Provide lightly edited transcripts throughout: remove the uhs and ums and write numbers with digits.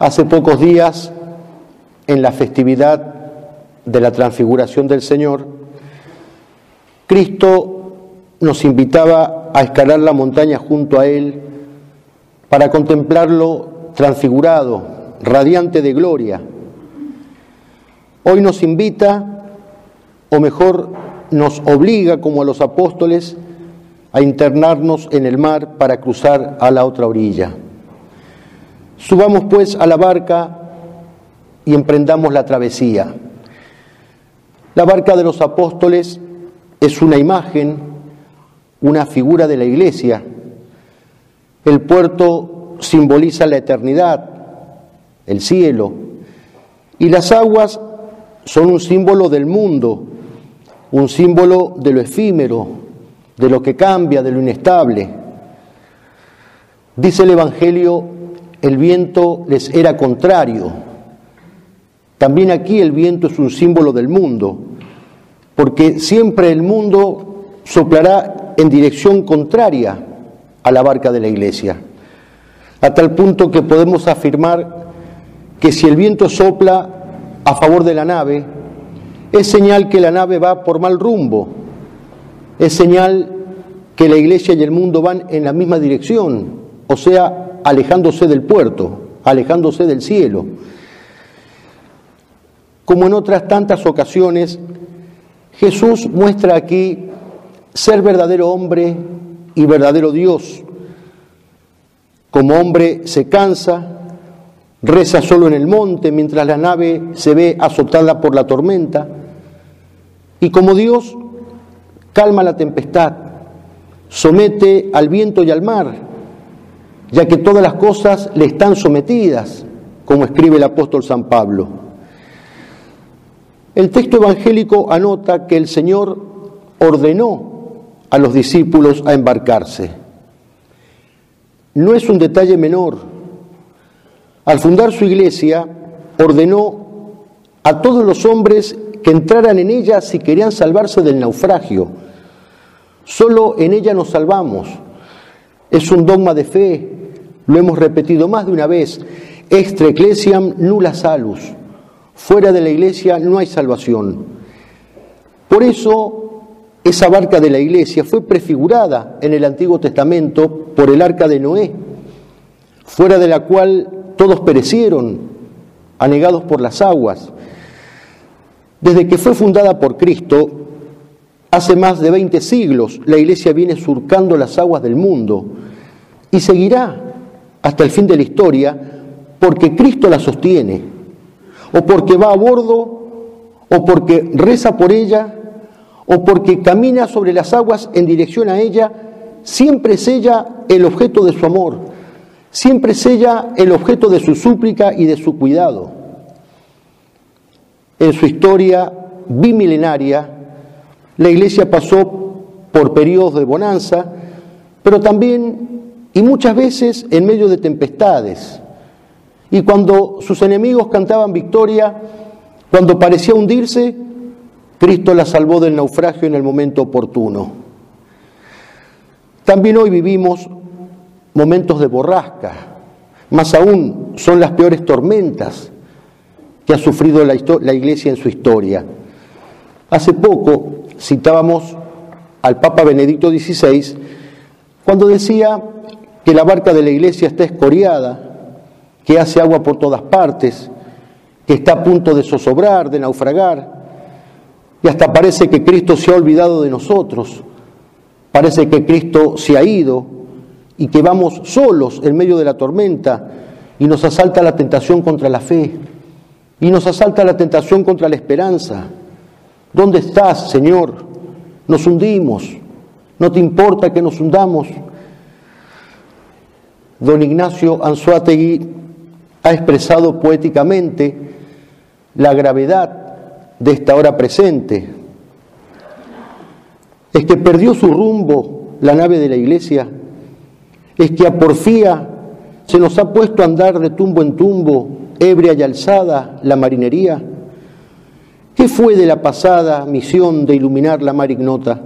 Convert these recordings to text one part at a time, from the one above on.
Hace pocos días, en la festividad de la Transfiguración del Señor, Cristo nos invitaba a escalar la montaña junto a Él para contemplarlo transfigurado, radiante de gloria. Hoy nos invita, o mejor, nos obliga, como a los apóstoles, a internarnos en el mar para cruzar a la otra orilla. Subamos pues a la barca y emprendamos la travesía. La barca de los apóstoles es una imagen, una figura de la Iglesia. El puerto simboliza la eternidad, el cielo, y las aguas son un símbolo del mundo, un símbolo de lo efímero, de lo que cambia, de lo inestable. Dice el Evangelio, el viento les era contrario. También aquí el viento es un símbolo del mundo, porque siempre el mundo soplará en dirección contraria a la barca de la Iglesia, a tal punto que podemos afirmar que si el viento sopla a favor de la nave, es señal que la nave va por mal rumbo, es señal que la Iglesia y el mundo van en la misma dirección, o sea, alejándose del puerto, alejándose del cielo. Como en otras tantas ocasiones, Jesús muestra aquí ser verdadero hombre y verdadero Dios. Como hombre se cansa, reza solo en el monte mientras la nave se ve azotada por la tormenta, y como Dios calma la tempestad, somete al viento y al mar, ya que todas las cosas le están sometidas, como escribe el apóstol San Pablo. El texto evangélico anota que el Señor ordenó a los discípulos a embarcarse. No es un detalle menor. Al fundar su iglesia, ordenó a todos los hombres que entraran en ella si querían salvarse del naufragio. Solo en ella nos salvamos. Es un dogma de fe, lo hemos repetido más de una vez, extra ecclesiam nulla salus, fuera de la iglesia no hay salvación. Por eso, esa barca de la iglesia fue prefigurada en el Antiguo Testamento por el arca de Noé, fuera de la cual todos perecieron, anegados por las aguas. Desde que fue fundada por Cristo, hace más de 20 siglos, la Iglesia viene surcando las aguas del mundo y seguirá hasta el fin de la historia porque Cristo la sostiene, o porque va a bordo, o porque reza por ella, o porque camina sobre las aguas en dirección a ella. Siempre es ella el objeto de su amor, siempre es ella el objeto de su súplica y de su cuidado. En su historia bimilenaria, la Iglesia pasó por periodos de bonanza, pero también y muchas veces en medio de tempestades. Y cuando sus enemigos cantaban victoria, cuando parecía hundirse, Cristo la salvó del naufragio en el momento oportuno. También hoy vivimos momentos de borrasca, más aún son las peores tormentas que ha sufrido la Iglesia en su historia. Hace poco citábamos al Papa Benedicto XVI cuando decía que la barca de la Iglesia está escoriada, que hace agua por todas partes, que está a punto de zozobrar, de naufragar, y hasta parece que Cristo se ha olvidado de nosotros, parece que Cristo se ha ido y que vamos solos en medio de la tormenta y nos asalta la tentación contra la fe, y nos asalta la tentación contra la esperanza. ¿Dónde estás, Señor? Nos hundimos, ¿no te importa que nos hundamos? Don Ignacio Anzoátegui ha expresado poéticamente la gravedad de esta hora presente. Es que perdió su rumbo la nave de la Iglesia, es que a porfía se nos ha puesto a andar de tumbo en tumbo, ebria y alzada la marinería. ¿Qué fue de la pasada misión de iluminar la mar ignota?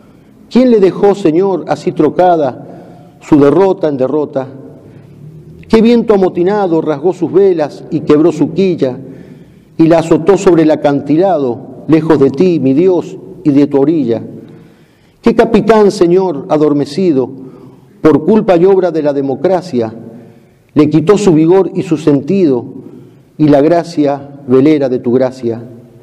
¿Quién le dejó, Señor, así trocada su derrota en derrota? qué viento amotinado rasgó sus velas y quebró su quilla y la azotó sobre el acantilado, lejos de ti, mi Dios, y de tu orilla. Qué capitán, Señor, adormecido, por culpa y obra de la democracia, le quitó su vigor y su sentido, y la gracia velera de tu gracia.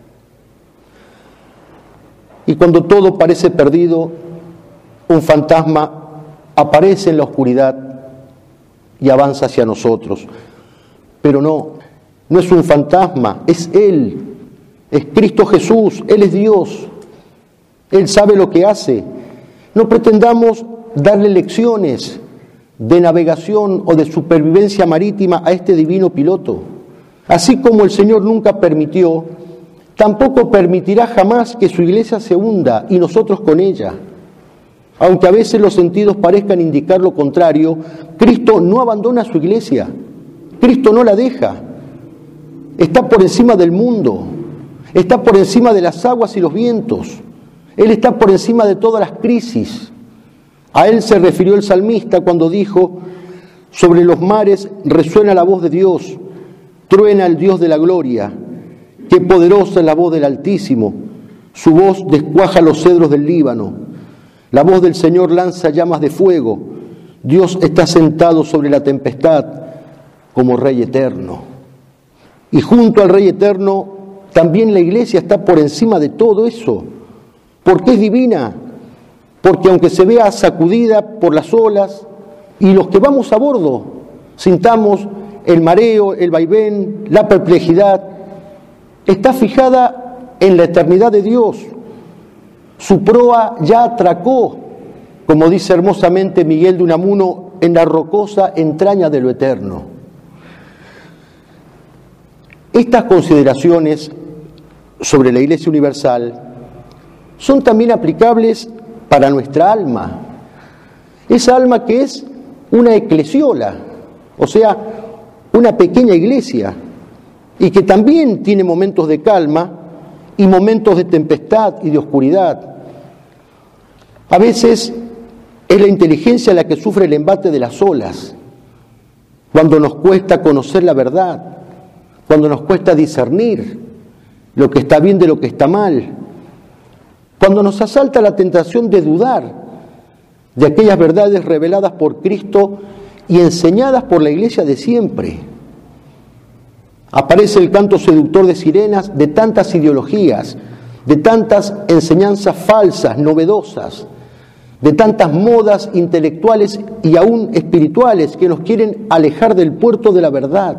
Y cuando todo parece perdido, un fantasma aparece en la oscuridad y avanza hacia nosotros. Pero no es un fantasma, es Él, es Cristo Jesús, Él es Dios, Él sabe lo que hace. No pretendamos darle lecciones de navegación o de supervivencia marítima a este divino piloto. Así como el Señor nunca permitió, tampoco permitirá jamás que su iglesia se hunda y nosotros con ella. Aunque a veces los sentidos parezcan indicar lo contrario, Cristo no abandona a su iglesia, Cristo no la deja. Está por encima del mundo, está por encima de las aguas y los vientos, Él está por encima de todas las crisis. A Él se refirió el salmista cuando dijo: sobre los mares resuena la voz de Dios, truena el Dios de la gloria, qué poderosa es la voz del Altísimo, su voz descuaja los cedros del Líbano, la voz del Señor lanza llamas de fuego, Dios está sentado sobre la tempestad como Rey eterno. Y junto al Rey eterno, también la iglesia está por encima de todo eso, porque es divina, porque aunque se vea sacudida por las olas, y los que vamos a bordo sintamos el mareo, el vaivén, la perplejidad, está fijada en la eternidad de Dios. Su proa ya atracó, como dice hermosamente Miguel de Unamuno, en la rocosa entraña de lo eterno. Estas consideraciones sobre la Iglesia Universal son también aplicables para nuestra alma, esa alma que es una eclesiola, o sea, una pequeña iglesia, y que también tiene momentos de calma y momentos de tempestad y de oscuridad. A veces es la inteligencia la que sufre el embate de las olas, cuando nos cuesta conocer la verdad, cuando nos cuesta discernir lo que está bien de lo que está mal, cuando nos asalta la tentación de dudar de aquellas verdades reveladas por Cristo y enseñadas por la iglesia de siempre. Aparece el canto seductor de sirenas de tantas ideologías, de tantas enseñanzas falsas, novedosas, de tantas modas intelectuales y aún espirituales que nos quieren alejar del puerto de la verdad.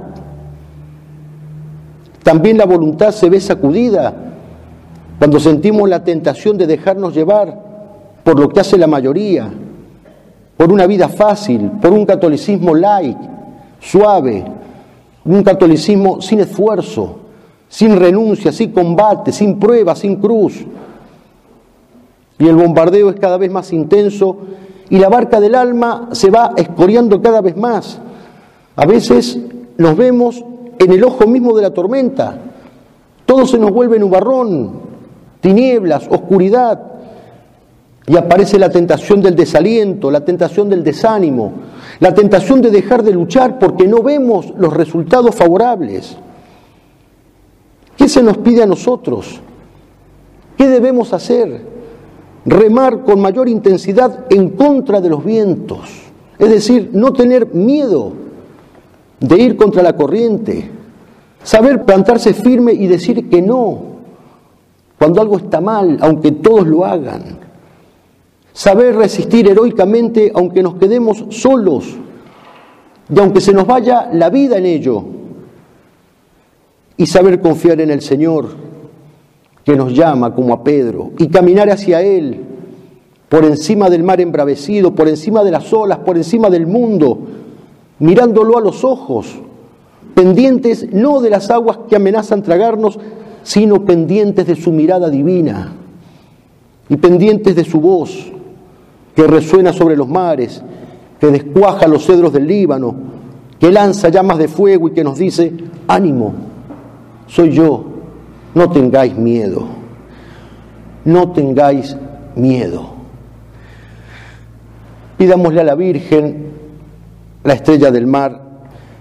También la voluntad se ve sacudida cuando sentimos la tentación de dejarnos llevar por lo que hace la mayoría, por una vida fácil, por un catolicismo light, suave, un catolicismo sin esfuerzo, sin renuncia, sin combate, sin prueba, sin cruz. Y el bombardeo es cada vez más intenso y la barca del alma se va escoriando cada vez más. A veces nos vemos en el ojo mismo de la tormenta. Todo se nos vuelve nubarrón, tinieblas, oscuridad. Y aparece la tentación del desaliento, la tentación del desánimo, la tentación de dejar de luchar porque no vemos los resultados favorables. ¿Qué se nos pide a nosotros? ¿Qué debemos hacer? Remar con mayor intensidad en contra de los vientos. Es decir, no tener miedo de ir contra la corriente. Saber plantarse firme y decir que no cuando algo está mal, aunque todos lo hagan. Saber resistir heroicamente aunque nos quedemos solos y aunque se nos vaya la vida en ello. Y saber confiar en el Señor que nos llama como a Pedro y caminar hacia Él por encima del mar embravecido, por encima de las olas, por encima del mundo, mirándolo a los ojos, pendientes no de las aguas que amenazan tragarnos, sino pendientes de su mirada divina y pendientes de su voz que resuena sobre los mares, que descuaja los cedros del Líbano, que lanza llamas de fuego y que nos dice: ánimo, soy yo, no tengáis miedo, no tengáis miedo. Pidámosle a la Virgen, la estrella del mar,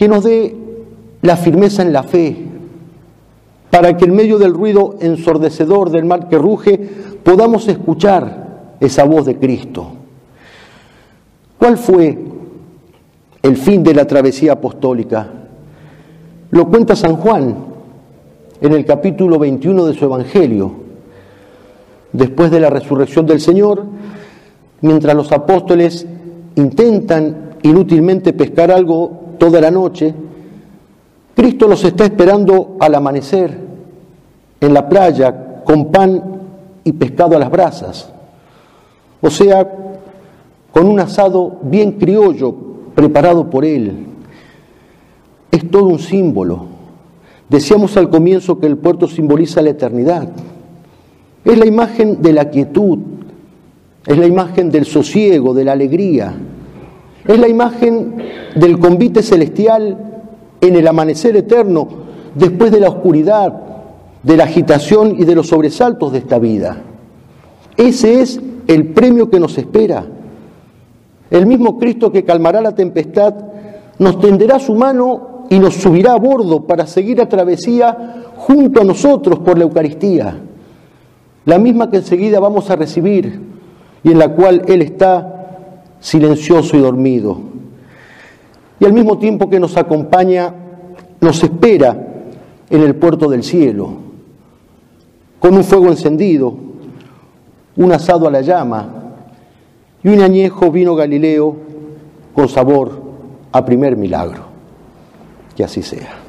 que nos dé la firmeza en la fe, para que en medio del ruido ensordecedor del mar que ruge podamos escuchar esa voz de Cristo. ¿Cuál fue el fin de la travesía apostólica? Lo cuenta San Juan en el capítulo 21 de su Evangelio. Después de la resurrección del Señor, mientras los apóstoles intentan inútilmente pescar algo toda la noche, Cristo los está esperando al amanecer en la playa con pan y pescado a las brasas, o sea, con un asado bien criollo preparado por Él. Es todo un símbolo. Decíamos al comienzo que el puerto simboliza la eternidad. Es la imagen de la quietud, es la imagen del sosiego, de la alegría, es la imagen del convite celestial en el amanecer eterno, después de la oscuridad, de la agitación y de los sobresaltos de esta vida. Ese es el premio que nos espera. El mismo Cristo que calmará la tempestad nos tenderá su mano y nos subirá a bordo para seguir la travesía junto a nosotros por la Eucaristía, la misma que enseguida vamos a recibir y en la cual Él está silencioso y dormido. Y al mismo tiempo que nos acompaña, nos espera en el puerto del cielo, con un fuego encendido, un asado a la llama y un añejo vino galileo con sabor a primer milagro. Que así sea.